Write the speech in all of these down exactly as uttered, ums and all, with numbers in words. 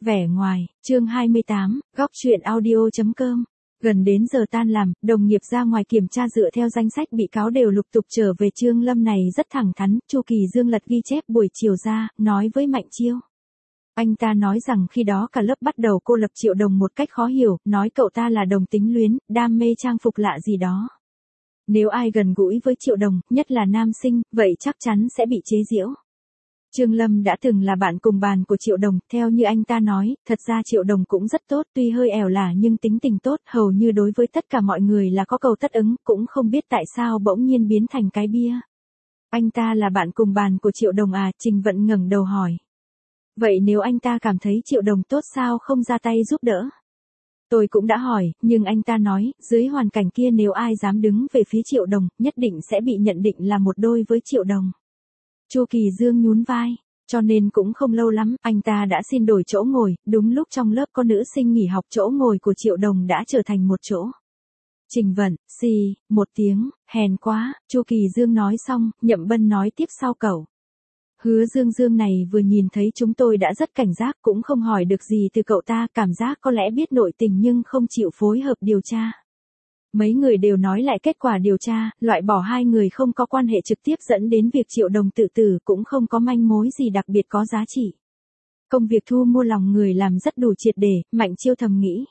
Vẻ ngoài, chương hai mươi tám, góc chuyện audio chấm com. Gần đến giờ tan làm, đồng nghiệp ra ngoài kiểm tra dựa theo danh sách bị cáo đều lục tục trở về. Trương Lâm này rất thẳng thắn, Chu Kỳ Dương lật ghi chép buổi chiều ra, nói với Mạnh Chiêu. Anh ta nói rằng khi đó cả lớp bắt đầu cô lập Triệu Đồng một cách khó hiểu, nói cậu ta là đồng tính luyến, đam mê trang phục lạ gì đó. Nếu ai gần gũi với Triệu Đồng, nhất là nam sinh, vậy chắc chắn sẽ bị chế giễu. Trương Lâm đã từng là bạn cùng bàn của Triệu Đồng, theo như anh ta nói, thật ra Triệu Đồng cũng rất tốt, tuy hơi ẻo lả nhưng tính tình tốt, hầu như đối với tất cả mọi người là có cầu tất ứng, cũng không biết tại sao bỗng nhiên biến thành cái bia. Anh ta là bạn cùng bàn của Triệu Đồng à? Trình Vận ngẩng đầu hỏi. Vậy nếu anh ta cảm thấy Triệu Đồng tốt sao không ra tay giúp đỡ? Tôi cũng đã hỏi, nhưng anh ta nói, dưới hoàn cảnh kia nếu ai dám đứng về phía Triệu Đồng, nhất định sẽ bị nhận định là một đôi với Triệu Đồng. Chu Kỳ Dương nhún vai, cho nên cũng không lâu lắm, anh ta đã xin đổi chỗ ngồi, đúng lúc trong lớp có nữ sinh nghỉ học, chỗ ngồi của Triệu Đồng đã trở thành một chỗ. Trình Vận, xì, một tiếng, hèn quá, Chu Kỳ Dương nói xong, Nhậm Bân nói tiếp sau cậu. Hứa Dương Dương này vừa nhìn thấy chúng tôi đã rất cảnh giác, cũng không hỏi được gì từ cậu ta, cảm giác có lẽ biết nội tình nhưng không chịu phối hợp điều tra. Mấy người đều nói lại kết quả điều tra, loại bỏ hai người không có quan hệ trực tiếp dẫn đến việc Triệu Đồng tự tử, cũng không có manh mối gì đặc biệt có giá trị. Công việc thu mua lòng người làm rất đủ triệt để, Mạnh Chiêu thầm nghĩ.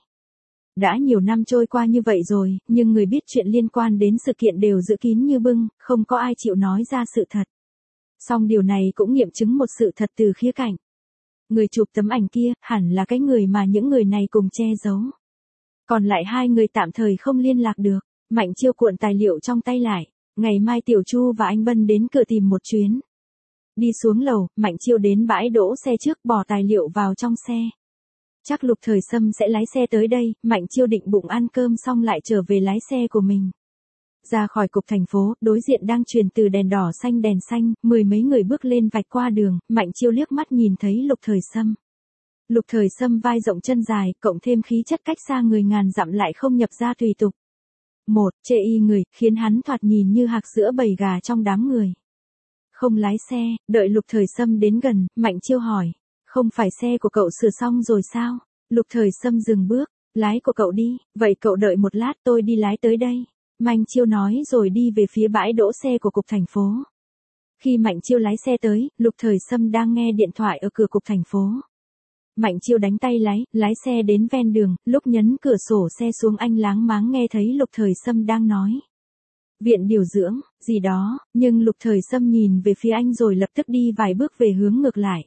Đã nhiều năm trôi qua như vậy rồi, nhưng người biết chuyện liên quan đến sự kiện đều giữ kín như bưng, không có ai chịu nói ra sự thật. Song điều này cũng nghiệm chứng một sự thật từ khía cạnh. Người chụp tấm ảnh kia, hẳn là cái người mà những người này cùng che giấu. Còn lại hai người tạm thời không liên lạc được. Mạnh Chiêu cuộn tài liệu trong tay lại. Ngày mai Tiểu Chu và anh Bân đến cửa tìm một chuyến. Đi xuống lầu, Mạnh Chiêu đến bãi đỗ xe trước, bỏ tài liệu vào trong xe. Chắc Lục Thời Sâm sẽ lái xe tới đây, Mạnh Chiêu định bụng ăn cơm xong lại trở về lái xe của mình. Ra khỏi cục thành phố, đối diện đang truyền từ đèn đỏ xanh đèn xanh, mười mấy người bước lên vạch qua đường, Mạnh Chiêu liếc mắt nhìn thấy Lục Thời Sâm. Lục Thời Sâm vai rộng chân dài, cộng thêm khí chất cách xa người ngàn dặm lại không nhập ra tùy tục. Một, chê y người, khiến hắn thoạt nhìn như hạc giữa bầy gà trong đám người. Không lái xe, đợi Lục Thời Sâm đến gần, Mạnh Chiêu hỏi. Không phải xe của cậu sửa xong rồi sao? Lục Thời Sâm dừng bước, lái của cậu đi, vậy cậu đợi một lát tôi đi lái tới đây. Mạnh Chiêu nói rồi đi về phía bãi đỗ xe của cục thành phố. Khi Mạnh Chiêu lái xe tới, Lục Thời Sâm đang nghe điện thoại ở cửa cục thành phố. Mạnh Chiêu đánh tay lái, lái xe đến ven đường, lúc nhấn cửa sổ xe xuống anh láng máng nghe thấy Lục Thời Sâm đang nói. Viện điều dưỡng, gì đó, nhưng Lục Thời Sâm nhìn về phía anh rồi lập tức đi vài bước về hướng ngược lại.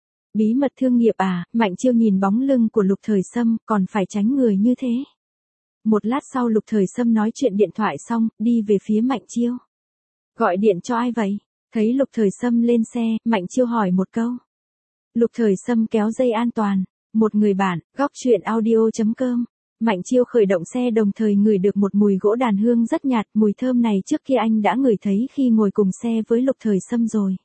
Bí mật thương nghiệp à? Mạnh Chiêu nhìn bóng lưng của Lục Thời Sâm, còn phải tránh người như thế. Một lát sau Lục Thời Sâm nói chuyện điện thoại xong, đi về phía Mạnh Chiêu. Gọi điện cho ai vậy? Thấy Lục Thời Sâm lên xe, Mạnh Chiêu hỏi một câu. Lục Thời Sâm kéo dây an toàn. Một người bạn, góc chuyện audio chấm com. Mạnh Chiêu khởi động xe đồng thời ngửi được một mùi gỗ đàn hương rất nhạt, mùi thơm này trước kia anh đã ngửi thấy khi ngồi cùng xe với Lục Thời Sâm rồi.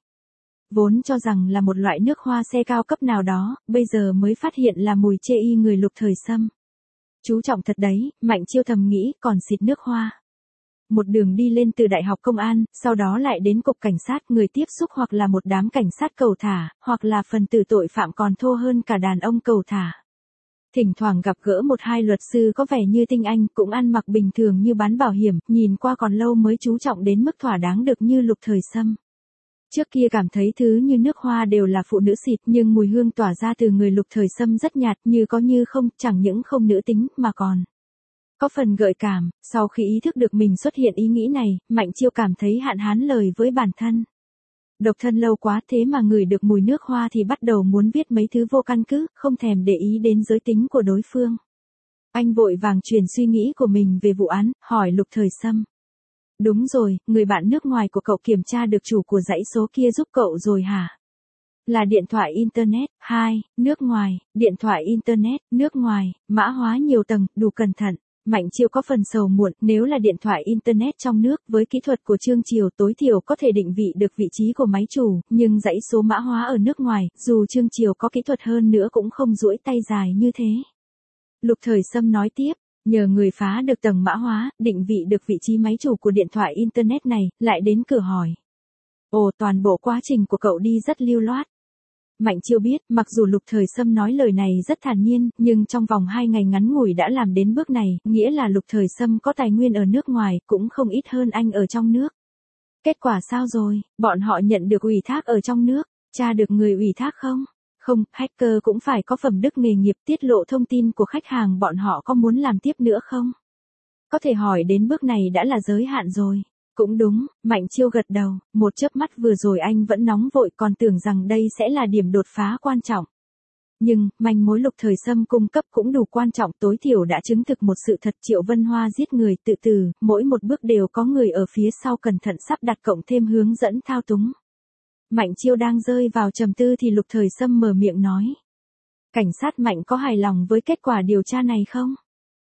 Vốn cho rằng là một loại nước hoa xe cao cấp nào đó, bây giờ mới phát hiện là mùi chê y người Lục Thời Sâm. Chú trọng thật đấy, Mạnh Chiêu thầm nghĩ, còn xịt nước hoa. Một đường đi lên từ Đại học Công an, sau đó lại đến cục cảnh sát, người tiếp xúc hoặc là một đám cảnh sát cầu thả, hoặc là phần tử tội phạm còn thô hơn cả đàn ông cầu thả. Thỉnh thoảng gặp gỡ một hai luật sư có vẻ như tinh anh, cũng ăn mặc bình thường như bán bảo hiểm, nhìn qua còn lâu mới chú trọng đến mức thỏa đáng được như Lục Thời Sâm. Trước kia cảm thấy thứ như nước hoa đều là phụ nữ xịt, nhưng mùi hương tỏa ra từ người Lục Thời Sâm rất nhạt, như có như không, chẳng những không nữ tính, mà còn có phần gợi cảm. Sau khi ý thức được mình xuất hiện ý nghĩ này, Mạnh Chiêu cảm thấy hạn hán lời với bản thân. Độc thân lâu quá thế mà ngửi được mùi nước hoa thì bắt đầu muốn viết mấy thứ vô căn cứ, không thèm để ý đến giới tính của đối phương. Anh vội vàng chuyển suy nghĩ của mình về vụ án, hỏi Lục Thời Sâm. Đúng rồi, người bạn nước ngoài của cậu kiểm tra được chủ của dãy số kia giúp cậu rồi hả? Là điện thoại Internet. Hai, nước ngoài, điện thoại Internet, nước ngoài, mã hóa nhiều tầng, đủ cẩn thận. Mạnh Chiêu có phần sầu muộn, nếu là điện thoại Internet trong nước, với kỹ thuật của Trương Chiều tối thiểu có thể định vị được vị trí của máy chủ, nhưng dãy số mã hóa ở nước ngoài, dù Trương Chiều có kỹ thuật hơn nữa cũng không duỗi tay dài như thế. Lục Thời Sâm nói tiếp. Nhờ người phá được tầng mã hóa, định vị được vị trí máy chủ của điện thoại Internet này, lại đến cửa hỏi. Ồ, toàn bộ quá trình của cậu đi rất lưu loát. Mạnh Chiêu biết, mặc dù Lục Thời Sâm nói lời này rất thản nhiên, nhưng trong vòng hai ngày ngắn ngủi đã làm đến bước này, nghĩa là Lục Thời Sâm có tài nguyên ở nước ngoài, cũng không ít hơn anh ở trong nước. Kết quả sao rồi, bọn họ nhận được ủy thác ở trong nước, tra được người ủy thác không? Không, hacker cũng phải có phẩm đức nghề nghiệp, tiết lộ thông tin của khách hàng, bọn họ có muốn làm tiếp nữa không? Có thể hỏi đến bước này đã là giới hạn rồi. Cũng đúng, Mạnh Chiêu gật đầu, một chớp mắt vừa rồi anh vẫn nóng vội còn tưởng rằng đây sẽ là điểm đột phá quan trọng. Nhưng, manh mối Lục Thời Sâm cung cấp cũng đủ quan trọng, tối thiểu đã chứng thực một sự thật. Triệu Vân Hoa giết người tự tử, mỗi một bước đều có người ở phía sau cẩn thận sắp đặt cộng thêm hướng dẫn thao túng. Mạnh Chiêu đang rơi vào trầm tư thì Lục Thời Sâm mở miệng nói. Cảnh sát Mạnh có hài lòng với kết quả điều tra này không?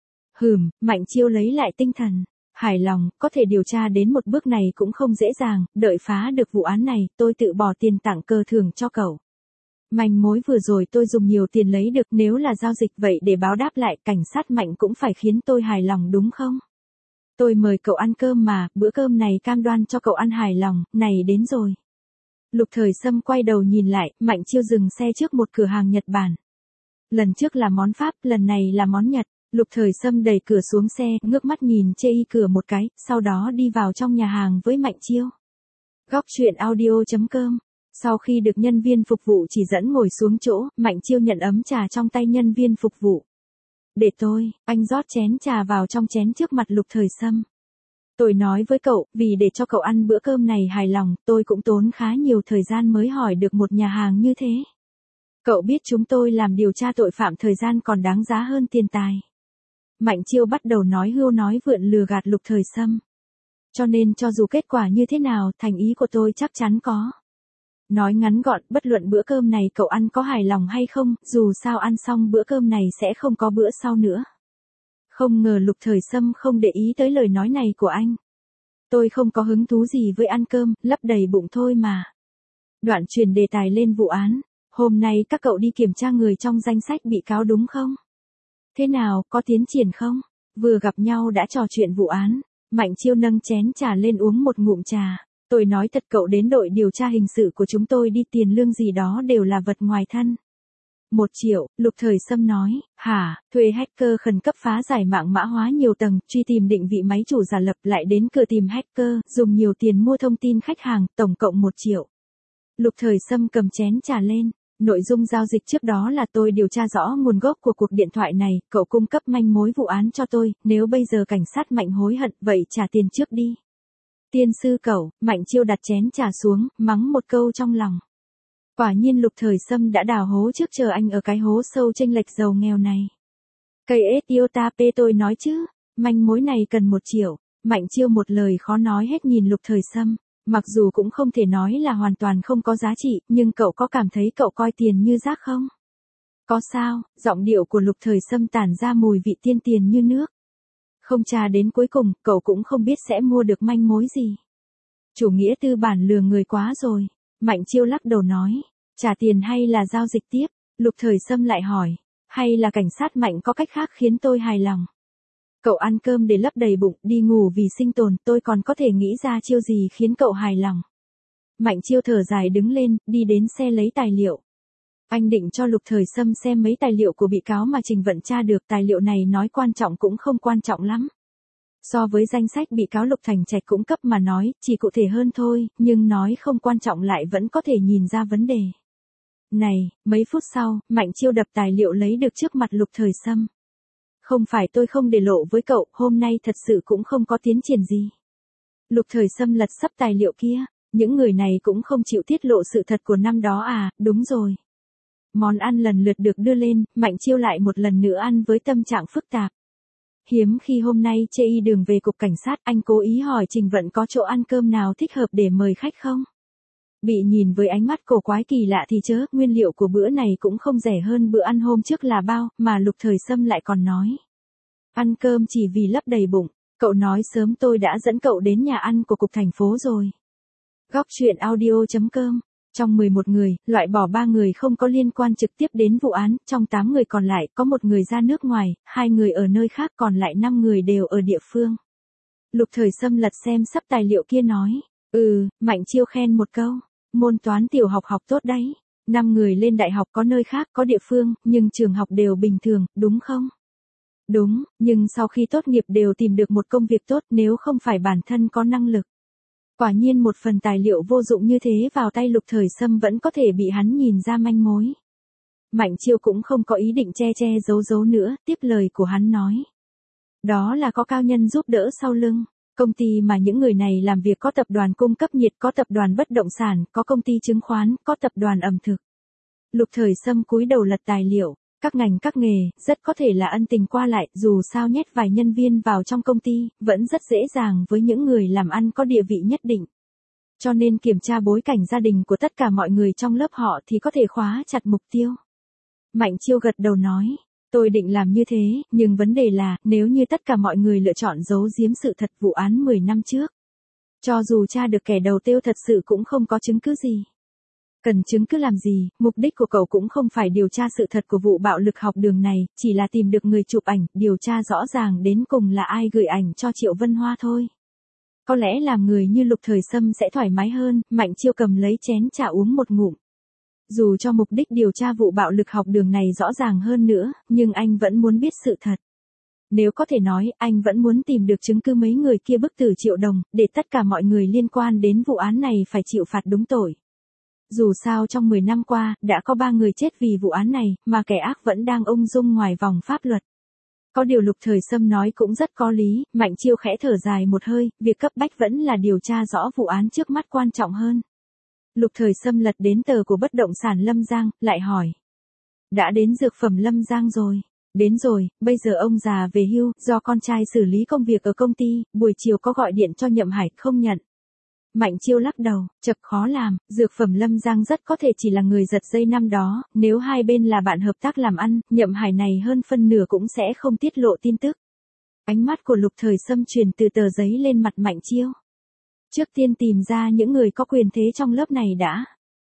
Hừm, Mạnh Chiêu lấy lại tinh thần. Hài lòng, có thể điều tra đến một bước này cũng không dễ dàng, đợi phá được vụ án này, tôi tự bỏ tiền tặng cờ thưởng cho cậu. Manh mối vừa rồi tôi dùng nhiều tiền lấy được, nếu là giao dịch vậy để báo đáp lại, cảnh sát Mạnh cũng phải khiến tôi hài lòng đúng không? Tôi mời cậu ăn cơm mà, bữa cơm này cam đoan cho cậu ăn hài lòng, này đến rồi. Lục Thời Sâm quay đầu nhìn lại, Mạnh Chiêu dừng xe trước một cửa hàng Nhật Bản. Lần trước là món Pháp, lần này là món Nhật. Lục Thời Sâm đẩy cửa xuống xe, ngước mắt nhìn chê y cửa một cái, sau đó đi vào trong nhà hàng với Mạnh Chiêu. Góc truyện audio chấm com. Sau khi được nhân viên phục vụ chỉ dẫn ngồi xuống chỗ, Mạnh Chiêu nhận ấm trà trong tay nhân viên phục vụ. Để tôi, anh rót chén trà vào trong chén trước mặt Lục Thời Sâm. Tôi nói với cậu, vì để cho cậu ăn bữa cơm này hài lòng, tôi cũng tốn khá nhiều thời gian mới hỏi được một nhà hàng như thế. Cậu biết chúng tôi làm điều tra tội phạm thời gian còn đáng giá hơn tiền tài. Mạnh Chiêu bắt đầu nói hưu nói vượn lừa gạt Lục Thời Sâm. Cho nên cho dù kết quả như thế nào, thành ý của tôi chắc chắn có. Nói ngắn gọn, bất luận bữa cơm này cậu ăn có hài lòng hay không, dù sao ăn xong bữa cơm này sẽ không có bữa sau nữa. Không ngờ Lục Thời Sâm không để ý tới lời nói này của anh. Tôi không có hứng thú gì với ăn cơm, lấp đầy bụng thôi mà. Đoạn chuyển đề tài lên vụ án. Hôm nay các cậu đi kiểm tra người trong danh sách bị cáo đúng không? Thế nào, có tiến triển không? Vừa gặp nhau đã trò chuyện vụ án. Mạnh Chiêu nâng chén trà lên uống một ngụm trà. Tôi nói thật, cậu đến đội điều tra hình sự của chúng tôi đi, tiền lương gì đó đều là vật ngoài thân. Một triệu, Lục Thời Sâm nói. Hả, thuê hacker khẩn cấp phá giải mạng mã hóa nhiều tầng, truy tìm định vị máy chủ giả lập, lại đến cửa tìm hacker, dùng nhiều tiền mua thông tin khách hàng, tổng cộng một triệu. Lục Thời Sâm cầm chén trà lên. Nội dung giao dịch trước đó là tôi điều tra rõ nguồn gốc của cuộc điện thoại này, cậu cung cấp manh mối vụ án cho tôi, nếu bây giờ cảnh sát Mạnh hối hận, vậy trả tiền trước đi. Tiên sư cậu, Mạnh Chiêu đặt chén trà xuống, mắng một câu trong lòng. Quả nhiên Lục Thời Sâm đã đào hố trước chờ anh ở cái hố sâu chênh lệch giàu nghèo này. Cây ết yêu ta pê tôi nói chứ, manh mối này cần một triệu, Mạnh Chiêu một lời khó nói hết nhìn Lục Thời Sâm. Mặc dù cũng không thể nói là hoàn toàn không có giá trị, nhưng cậu có cảm thấy cậu coi tiền như rác không? Có sao, giọng điệu của Lục Thời Sâm tản ra mùi vị tiên tiền như nước. Không tra đến cuối cùng, cậu cũng không biết sẽ mua được manh mối gì. Chủ nghĩa tư bản lừa người quá rồi. Mạnh Chiêu lắc đầu nói, trả tiền hay là giao dịch tiếp? Lục Thời Sâm lại hỏi, hay là cảnh sát Mạnh có cách khác khiến tôi hài lòng? Cậu ăn cơm để lấp đầy bụng, đi ngủ vì sinh tồn, tôi còn có thể nghĩ ra chiêu gì khiến cậu hài lòng. Mạnh Chiêu thở dài đứng lên, đi đến xe lấy tài liệu. Anh định cho Lục Thời Sâm xem mấy tài liệu của bị cáo mà Trình Vận tra được, tài liệu này nói quan trọng cũng không quan trọng lắm. So với danh sách bị cáo Lục Thành Trạch cung cấp mà nói, chỉ cụ thể hơn thôi, nhưng nói không quan trọng lại vẫn có thể nhìn ra vấn đề. Này, mấy phút sau, Mạnh Chiêu đập tài liệu lấy được trước mặt Lục Thời Sâm. Không phải tôi không để lộ với cậu, hôm nay thật sự cũng không có tiến triển gì. Lục Thời Sâm lật sấp tài liệu kia, những người này cũng không chịu tiết lộ sự thật của năm đó à, đúng rồi. Món ăn lần lượt được đưa lên, Mạnh Chiêu lại một lần nữa ăn với tâm trạng phức tạp. Hiếm khi hôm nay chê y đường về cục cảnh sát, anh cố ý hỏi Trình Vận có chỗ ăn cơm nào thích hợp để mời khách không? Bị nhìn với ánh mắt cổ quái kỳ lạ thì chớ, nguyên liệu của bữa này cũng không rẻ hơn bữa ăn hôm trước là bao, mà Lục Thời Sâm lại còn nói. Ăn cơm chỉ vì lấp đầy bụng, cậu nói sớm tôi đã dẫn cậu đến nhà ăn của cục thành phố rồi. Góc truyện audio chấm com. Trong mười một người, loại bỏ ba người không có liên quan trực tiếp đến vụ án, trong tám người còn lại có một người ra nước ngoài, hai người ở nơi khác, còn lại năm người đều ở địa phương. Lục Thời Sâm lật xem sắp tài liệu kia nói, ừ, Mạnh Chiêu khen một câu, môn toán tiểu học học tốt đấy. Năm người lên đại học có nơi khác, có địa phương, nhưng trường học đều bình thường, đúng không? Đúng, nhưng sau khi tốt nghiệp đều tìm được một công việc tốt nếu không phải bản thân có năng lực. Quả nhiên một phần tài liệu vô dụng như thế vào tay Lục Thời Sâm vẫn có thể bị hắn nhìn ra manh mối. Mạnh Chiêu cũng không có ý định che che giấu giấu nữa, tiếp lời của hắn nói. Đó là có cao nhân giúp đỡ sau lưng. Công ty mà những người này làm việc có tập đoàn cung cấp nhiệt, có tập đoàn bất động sản, có công ty chứng khoán, có tập đoàn ẩm thực. Lục Thời Sâm cúi đầu lật tài liệu. Các ngành các nghề, rất có thể là ân tình qua lại, dù sao nhét vài nhân viên vào trong công ty, vẫn rất dễ dàng với những người làm ăn có địa vị nhất định. Cho nên kiểm tra bối cảnh gia đình của tất cả mọi người trong lớp họ thì có thể khóa chặt mục tiêu. Mạnh Chiêu gật đầu nói, tôi định làm như thế, nhưng vấn đề là, nếu như tất cả mọi người lựa chọn giấu giếm sự thật vụ án mười năm trước. Cho dù tra được kẻ đầu tiêu thật sự cũng không có chứng cứ gì. Cần chứng cứ làm gì, mục đích của cậu cũng không phải điều tra sự thật của vụ bạo lực học đường này, chỉ là tìm được người chụp ảnh, điều tra rõ ràng đến cùng là ai gửi ảnh cho Triệu Vân Hoa thôi. Có lẽ làm người như Lục Thời Sâm sẽ thoải mái hơn, Mạnh Chiêu cầm lấy chén trà uống một ngụm. Dù cho mục đích điều tra vụ bạo lực học đường này rõ ràng hơn nữa, nhưng anh vẫn muốn biết sự thật. Nếu có thể nói, anh vẫn muốn tìm được chứng cứ mấy người kia bức tử Triệu Đồng, để tất cả mọi người liên quan đến vụ án này phải chịu phạt đúng tội. Dù sao trong mười năm qua, đã có ba người chết vì vụ án này, mà kẻ ác vẫn đang ung dung ngoài vòng pháp luật. Có điều Lục Thời Sâm nói cũng rất có lý, Mạnh Chiêu khẽ thở dài một hơi, việc cấp bách vẫn là điều tra rõ vụ án trước mắt quan trọng hơn. Lục Thời Sâm lật đến tờ của bất động sản Lâm Giang, lại hỏi. Đã đến dược phẩm Lâm Giang rồi. Đến rồi, bây giờ ông già về hưu, do con trai xử lý công việc ở công ty, buổi chiều có gọi điện cho Nhậm Hải, không nhận. Mạnh Chiêu lắc đầu, chật khó làm, dược phẩm Lâm Giang rất có thể chỉ là người giật dây năm đó, nếu hai bên là bạn hợp tác làm ăn, Nhậm Hải này hơn phân nửa cũng sẽ không tiết lộ tin tức. Ánh mắt của Lục Thời Sâm truyền từ tờ giấy lên mặt Mạnh Chiêu. Trước tiên tìm ra những người có quyền thế trong lớp này đã.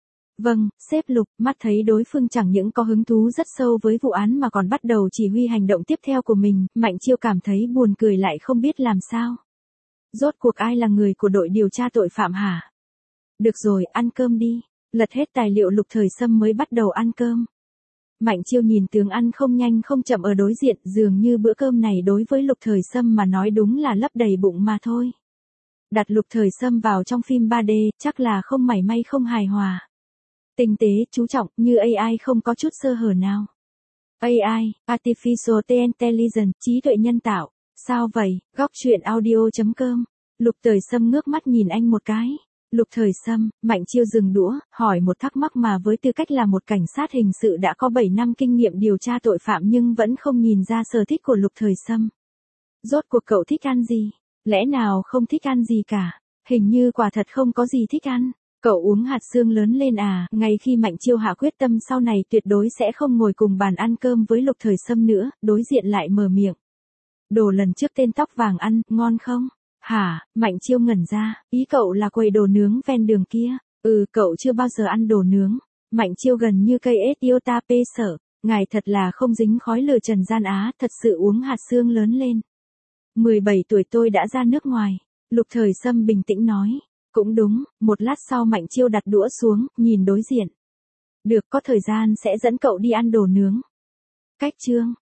Vâng, sếp Lục, mắt thấy đối phương chẳng những có hứng thú rất sâu với vụ án mà còn bắt đầu chỉ huy hành động tiếp theo của mình, Mạnh Chiêu cảm thấy buồn cười lại không biết làm sao. Rốt cuộc ai là người của đội điều tra tội phạm hả? Được rồi, ăn cơm đi. Lật hết tài liệu Lục Thời Sâm mới bắt đầu ăn cơm. Mạnh Chiêu nhìn tướng ăn không nhanh không chậm ở đối diện, dường như bữa cơm này đối với Lục Thời Sâm mà nói đúng là lấp đầy bụng mà thôi. Đặt Lục Thời Sâm vào trong phim ba D, chắc là không mảy may không hài hòa. Tinh tế, chú trọng, như a i không có chút sơ hở nào. a i, Artificial Intelligence, trí tuệ nhân tạo. Sao vậy? Góc truyện audio chấm com. Lục Thời Sâm ngước mắt nhìn anh một cái. Lục Thời Sâm, Mạnh Chiêu dừng đũa, hỏi một thắc mắc mà với tư cách là một cảnh sát hình sự đã có bảy năm kinh nghiệm điều tra tội phạm nhưng vẫn không nhìn ra sở thích của Lục Thời Sâm. Rốt cuộc cậu thích ăn gì? Lẽ nào không thích ăn gì cả? Hình như quả thật không có gì thích ăn. Cậu uống hạt xương lớn lên à? Ngay khi Mạnh Chiêu hạ quyết tâm sau này tuyệt đối sẽ không ngồi cùng bàn ăn cơm với Lục Thời Sâm nữa, đối diện lại mở miệng. Đồ lần trước tên tóc vàng ăn, ngon không? Hả? Mạnh Chiêu ngẩn ra, ý cậu là quầy đồ nướng ven đường kia. Ừ, cậu chưa bao giờ ăn đồ nướng. Mạnh Chiêu gần như cây ết iota pê sở. Ngài thật là không dính khói lửa trần gian Á, thật sự uống hạt xương lớn lên. mười bảy tuổi tôi đã ra nước ngoài. Lục Thời Sâm bình tĩnh nói. Cũng đúng, một lát sau Mạnh Chiêu đặt đũa xuống, nhìn đối diện. Được, có thời gian sẽ dẫn cậu đi ăn đồ nướng. Cách chương.